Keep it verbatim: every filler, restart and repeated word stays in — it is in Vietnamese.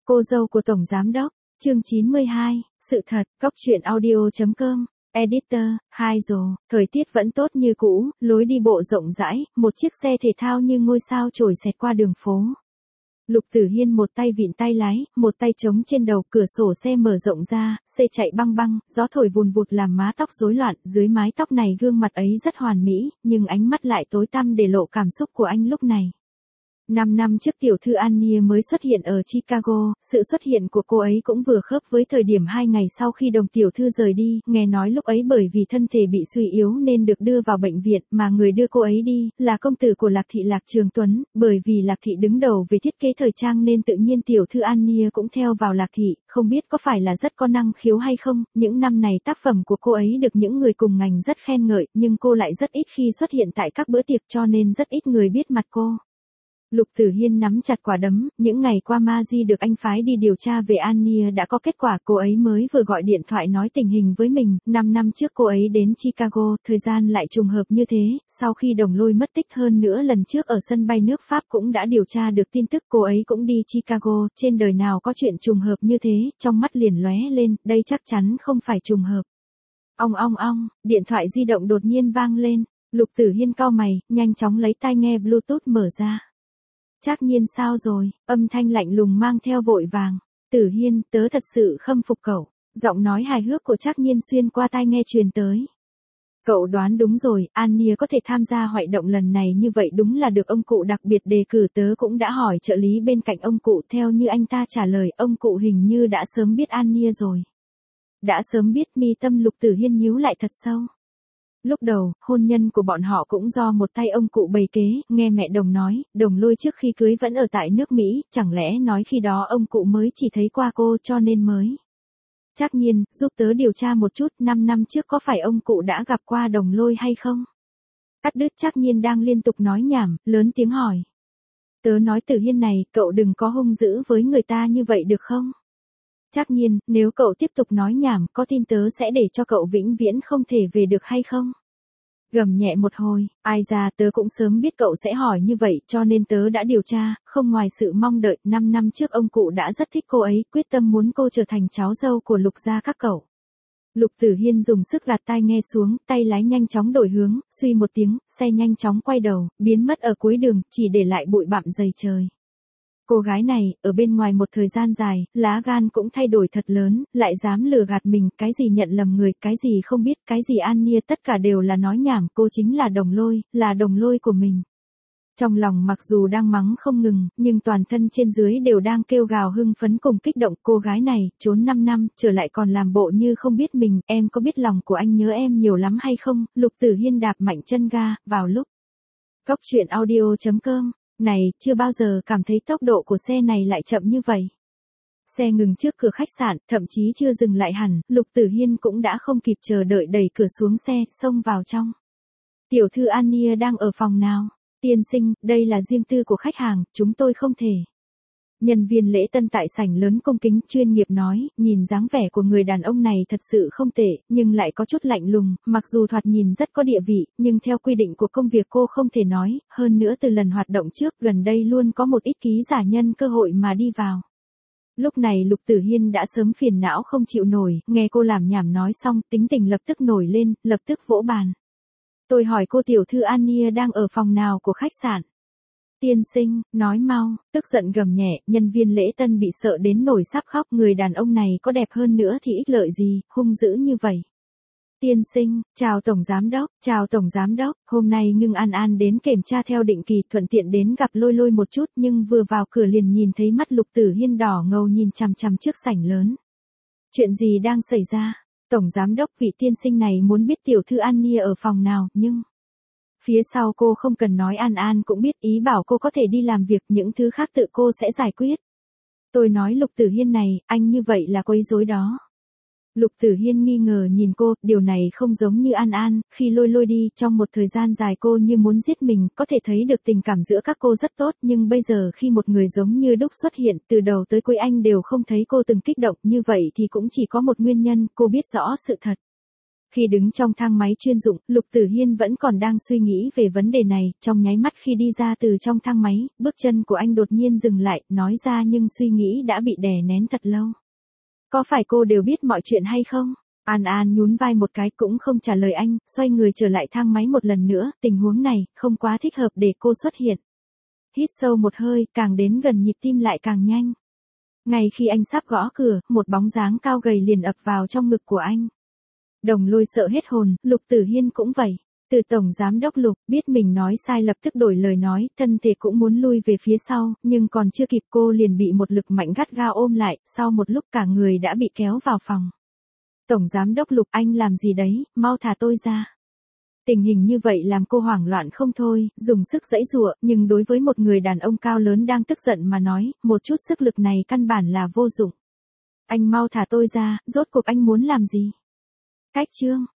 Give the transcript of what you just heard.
Cô dâu của Tổng Giám Đốc, chương chín mươi hai, sự thật, cóc truyện audio.com, editor, hai rồ, thời tiết vẫn tốt như cũ, lối đi bộ rộng rãi, một chiếc xe thể thao như ngôi sao trồi xẹt qua đường phố. Lục Tử Hiên một tay vịn tay lái, một tay chống trên đầu, cửa sổ xe mở rộng ra, xe chạy băng băng, gió thổi vùn vụt làm má tóc rối loạn, dưới mái tóc này gương mặt ấy rất hoàn mỹ, nhưng ánh mắt lại tối tăm để lộ cảm xúc của anh lúc này. Năm năm trước tiểu thư Annie mới xuất hiện ở Chicago, sự xuất hiện của cô ấy cũng vừa khớp với thời điểm hai ngày sau khi đồng tiểu thư rời đi, nghe nói lúc ấy bởi vì thân thể bị suy yếu nên được đưa vào bệnh viện, mà người đưa cô ấy đi, là công tử của Lạc Thị Lạc Trường Tuấn, bởi vì Lạc Thị đứng đầu về thiết kế thời trang nên tự nhiên tiểu thư Annie cũng theo vào Lạc Thị, không biết có phải là rất có năng khiếu hay không, những năm này tác phẩm của cô ấy được những người cùng ngành rất khen ngợi, nhưng cô lại rất ít khi xuất hiện tại các bữa tiệc cho nên rất ít người biết mặt cô. Lục Tử Hiên nắm chặt quả đấm, những ngày qua Ma-di được anh phái đi điều tra về Annie đã có kết quả, cô ấy mới vừa gọi điện thoại nói tình hình với mình, năm năm trước cô ấy đến Chicago, thời gian lại trùng hợp như thế, sau khi Đồng Lôi mất tích hơn nữa lần trước ở sân bay nước Pháp cũng đã điều tra được tin tức cô ấy cũng đi Chicago, trên đời nào có chuyện trùng hợp như thế, trong mắt liền lóe lên, đây chắc chắn không phải trùng hợp. Ong ong ong, điện thoại di động đột nhiên vang lên, Lục Tử Hiên cau mày, nhanh chóng lấy tai nghe Bluetooth mở ra. Trác Nhiên sao rồi, âm thanh lạnh lùng mang theo vội vàng. Tử Hiên, tớ thật sự khâm phục cậu. Giọng nói hài hước của Trác Nhiên xuyên qua tai nghe truyền tới. Cậu đoán đúng rồi, Annie có thể tham gia hoạt động lần này như vậy đúng là được ông cụ đặc biệt đề cử, tớ cũng đã hỏi trợ lý bên cạnh ông cụ, theo như anh ta trả lời, ông cụ hình như đã sớm biết Annie rồi. Đã sớm biết, mi tâm Lục Tử Hiên nhíu lại thật sâu. Lúc đầu, hôn nhân của bọn họ cũng do một tay ông cụ bày kế, nghe mẹ Đồng nói, Đồng Lôi trước khi cưới vẫn ở tại nước Mỹ, chẳng lẽ nói khi đó ông cụ mới chỉ thấy qua cô cho nên mới. Trác Nhiên, giúp tớ điều tra một chút, năm năm trước có phải ông cụ đã gặp qua Đồng Lôi hay không? Cắt đứt Trác Nhiên đang liên tục nói nhảm, lớn tiếng hỏi. Tớ nói Tử Hiên này, cậu đừng có hung dữ với người ta như vậy được không? Trác Nhiên, nếu cậu tiếp tục nói nhảm, có tin tớ sẽ để cho cậu vĩnh viễn không thể về được hay không? Gầm nhẹ một hồi, ai ra tớ cũng sớm biết cậu sẽ hỏi như vậy cho nên tớ đã điều tra, không ngoài sự mong đợi, năm năm trước ông cụ đã rất thích cô ấy, quyết tâm muốn cô trở thành cháu dâu của Lục gia các cậu. Lục Tử Hiên dùng sức gạt tai nghe xuống, tay lái nhanh chóng đổi hướng, suy một tiếng, xe nhanh chóng quay đầu, biến mất ở cuối đường, chỉ để lại bụi bặm dày trời. Cô gái này, ở bên ngoài một thời gian dài, lá gan cũng thay đổi thật lớn, lại dám lừa gạt mình, cái gì nhận lầm người, cái gì không biết, cái gì Annie, tất cả đều là nói nhảm, cô chính là Đồng Lôi, là Đồng Lôi của mình. Trong lòng mặc dù đang mắng không ngừng, nhưng toàn thân trên dưới đều đang kêu gào hưng phấn cùng kích động, cô gái này, trốn năm năm, trở lại còn làm bộ như không biết mình, em có biết lòng của anh nhớ em nhiều lắm hay không, Lục Tử Hiên đạp mạnh chân ga, vào lúc. Cóc truyện audio.com. Này, chưa bao giờ cảm thấy tốc độ của xe này lại chậm như vậy. Xe ngừng trước cửa khách sạn, thậm chí chưa dừng lại hẳn, Lục Tử Hiên cũng đã không kịp chờ đợi đẩy cửa xuống xe, xông vào trong. Tiểu thư Annie đang ở phòng nào? Tiên sinh, đây là riêng tư của khách hàng, chúng tôi không thể. Nhân viên lễ tân tại sảnh lớn cung kính chuyên nghiệp nói, nhìn dáng vẻ của người đàn ông này thật sự không tệ, nhưng lại có chút lạnh lùng, mặc dù thoạt nhìn rất có địa vị, nhưng theo quy định của công việc cô không thể nói, hơn nữa từ lần hoạt động trước gần đây luôn có một ít ký giả nhân cơ hội mà đi vào. Lúc này Lục Tử Hiên đã sớm phiền não không chịu nổi, nghe cô làm nhảm nói xong, tính tình lập tức nổi lên, lập tức vỗ bàn. Tôi hỏi cô tiểu thư Annie đang ở phòng nào của khách sạn? Tiên sinh, nói mau, tức giận gầm nhẹ, nhân viên lễ tân bị sợ đến nổi sắp khóc, người đàn ông này có đẹp hơn nữa thì ích lợi gì, hung dữ như vậy. Tiên sinh, chào Tổng Giám Đốc, chào Tổng Giám Đốc, hôm nay Ngưng An An đến kiểm tra theo định kỳ, thuận tiện đến gặp Lôi Lôi một chút, nhưng vừa vào cửa liền nhìn thấy mắt Lục Tử Hiên đỏ ngầu nhìn chằm chằm trước sảnh lớn. Chuyện gì đang xảy ra? Tổng Giám Đốc, vị tiên sinh này muốn biết tiểu thư Annie ở phòng nào, nhưng... Phía sau cô không cần nói, An An cũng biết, ý bảo cô có thể đi làm việc, những thứ khác tự cô sẽ giải quyết. Tôi nói Lục Tử Hiên này, anh như vậy là quấy rối đó. Lục Tử Hiên nghi ngờ nhìn cô, điều này không giống như An An, khi Lôi Lôi đi, trong một thời gian dài cô như muốn giết mình, có thể thấy được tình cảm giữa các cô rất tốt, nhưng bây giờ khi một người giống như đúc xuất hiện, từ đầu tới cuối anh đều không thấy cô từng kích động, như vậy thì cũng chỉ có một nguyên nhân, cô biết rõ sự thật. Khi đứng trong thang máy chuyên dụng, Lục Tử Hiên vẫn còn đang suy nghĩ về vấn đề này, trong nháy mắt khi đi ra từ trong thang máy, bước chân của anh đột nhiên dừng lại, nói ra nhưng suy nghĩ đã bị đè nén thật lâu. Có phải cô đều biết mọi chuyện hay không? An An nhún vai một cái cũng không trả lời anh, xoay người trở lại thang máy một lần nữa, tình huống này, không quá thích hợp để cô xuất hiện. Hít sâu một hơi, càng đến gần nhịp tim lại càng nhanh. Ngay khi anh sắp gõ cửa, một bóng dáng cao gầy liền ập vào trong ngực của anh. Đồng Lôi sợ hết hồn, Lục Tử Hiên cũng vậy. Từ Tổng Giám Đốc Lục, biết mình nói sai lập tức đổi lời nói, thân thể cũng muốn lui về phía sau, nhưng còn chưa kịp cô liền bị một lực mạnh gắt gao ôm lại, sau một lúc cả người đã bị kéo vào phòng. Tổng Giám Đốc Lục, anh làm gì đấy, mau thả tôi ra. Tình hình như vậy làm cô hoảng loạn không thôi, dùng sức giãy giụa, nhưng đối với một người đàn ông cao lớn đang tức giận mà nói, một chút sức lực này căn bản là vô dụng. Anh mau thả tôi ra, rốt cuộc anh muốn làm gì? Cách chương